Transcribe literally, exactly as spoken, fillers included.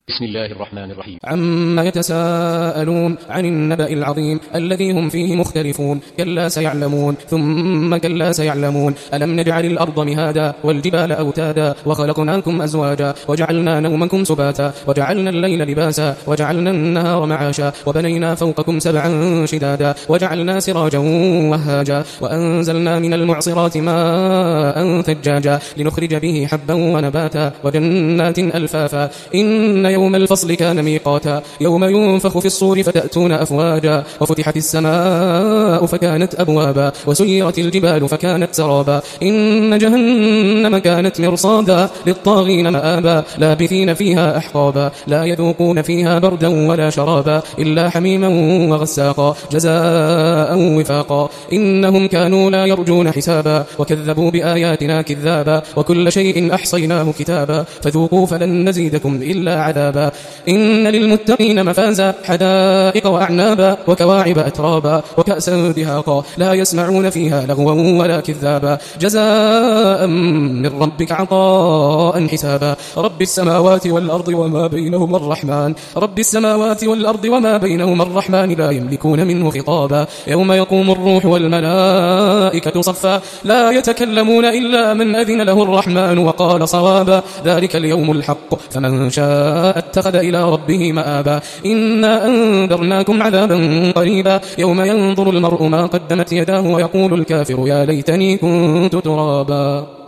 بسم الله الرحمن الرحيم. عما يتساءلون عن النبأ العظيم الذي هم فيه مختلفون كلا سيعلمون ثم كلا سيعلمون ألم نجعل الأرض مهادا والجبال أوتادا وخلقناكم أزواجا وجعلنا نومكم سباتا وجعلنا الليل لباسا وجعلنا النهار معاشا وبنينا فوقكم سبعا شدادا وجعلنا سراجا وهاجا وأنزلنا من المعصرات ماء ثجاجا لنخرج به حبا ونباتا وجنات ألفافا إن يوم الفصل كان ميقاتا يوم ينفخ في الصور فتأتون أفواجا وفتحت السماء فكانت أبوابا وسيرت الجبال فكانت سرابا إن جهنم كانت مرصادا للطاغين مآبا لابثين فيها أحقابا لا يذوقون فيها بردا ولا شرابا إلا حميما وغساقا جزاء وفاقا إنهم كانوا لا يرجون حسابا وكذبوا بآياتنا كذابا وكل شيء أحصيناه كتابا فذوقوا فلن نزيدكم إلا عذابا إن للمتقين مفازا حدائق وأعنابا وكواعب أترابا وكأسا دهاقا لا يسمعون فيها لغوا ولا كذابا جزاء من ربك عطاء حسابا رب السماوات والأرض وما بينهما الرحمن رب السماوات والأرض وما بينهما الرحمن لا يملكون منه خطابا يوم يقوم الروح والملائكة صفا لا يتكلمون إلا من أذن له الرحمن وقال صوابا ذلك اليوم الحق فمن شاء اتخذ إلى ربه مآبا إنا أنذرناكم عذابا قريبا يوم ينظر المرء ما قدمت يداه ويقول الكافر يا ليتني كنت ترابا.